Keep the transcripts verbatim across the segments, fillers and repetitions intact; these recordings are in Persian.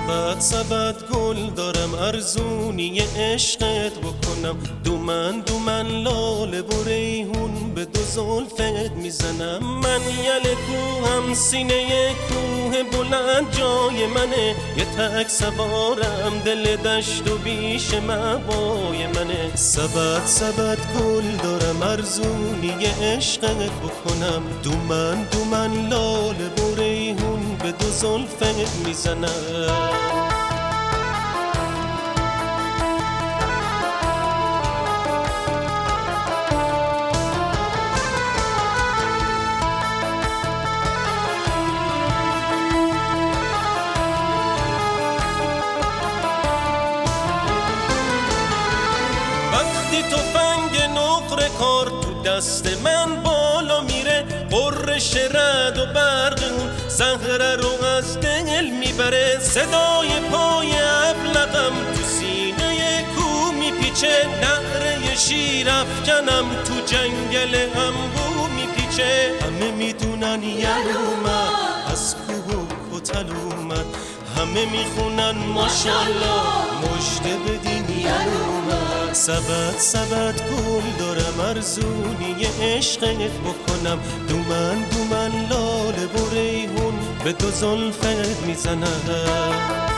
سبد سبد گل دارم ارزونی عشقت بکنم، دومن دومن لاله و ریحون به دو زلفت میزنم. من یل کوهم سینه کوه بلند جای منه، یه تک سوارم دل دشت و بیش مبای منه. سبد سبد گل دارم ارزونی عشقت بکنم، دومن دومن لاله و ریحون به دو زلفت میزنم. وقتی تفنگ نقره کار تو دست من بالا میره، قرش رعد و برق اون زهره رو از دل میبره. صدای پای ابلقم تو سینه کو میپیچه، نعره شیر افکنم تو جنگل انبو میپیچه. همه میدونن یلومه از کوه و کتل اومد، همه میخونن ماشالله مژده بدین یلومه. سبد سبد گل دارم ارزونی عشقت بکنم، دومن دومن لاله و ریحون به دو زلفت میزنم.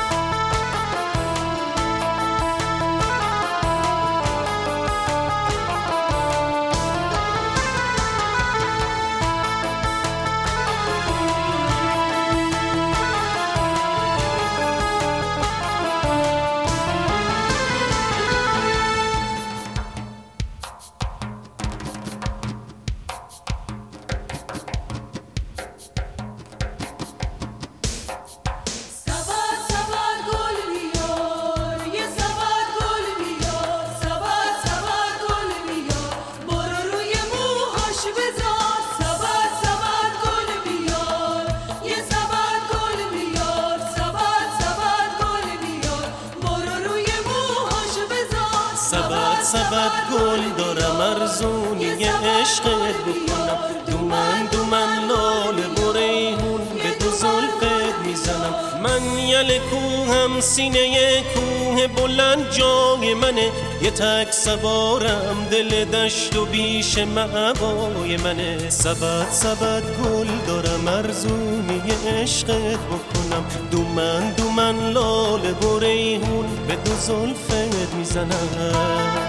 سبد سبد گل دارم ارزونی عشقت بکنم، دومن دومن لاله و ریحون به دو زلفت میزنم. من یل کوهم سینه کوه بلند جای منه، یه تک سوارم دل دشت و بیش مأوای منه. سبد سبد گل دارم ارزونی عشقت بکنم، دومن دومن لاله و ریحون به دو زلفت میزنم.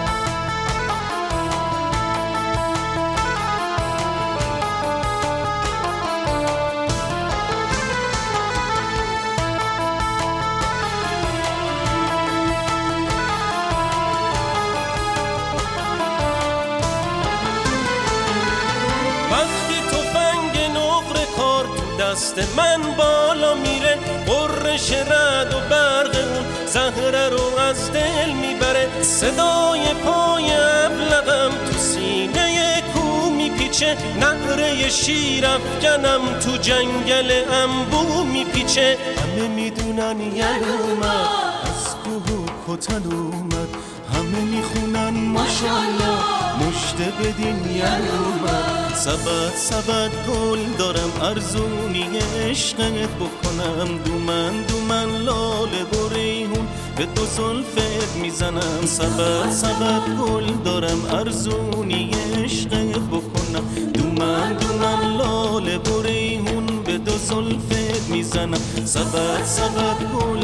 وقتی تفنگ نقره کار تو دست من بالا میره، قرش رعد و برق اون زهره رو از دل میبره. صدای پای ابلقم تو سینه کو میپیچه، نعره شیر افکنم تو جنگل انبو میپیچه. همه میدونن یلومه از کوه و کتل اومد، همه میخونن ماشالله مژده بدین یلومه. سبد سبد گل دارم ارزونی عشقت بکنم، دومن دومن لاله و ریحون به دو زلفت میزنم. سبد سبد گل دارم ارزونی عشقت بکنم، دومن دومن لاله و ریحون به دو زلفت میزنم. سبد سبد گل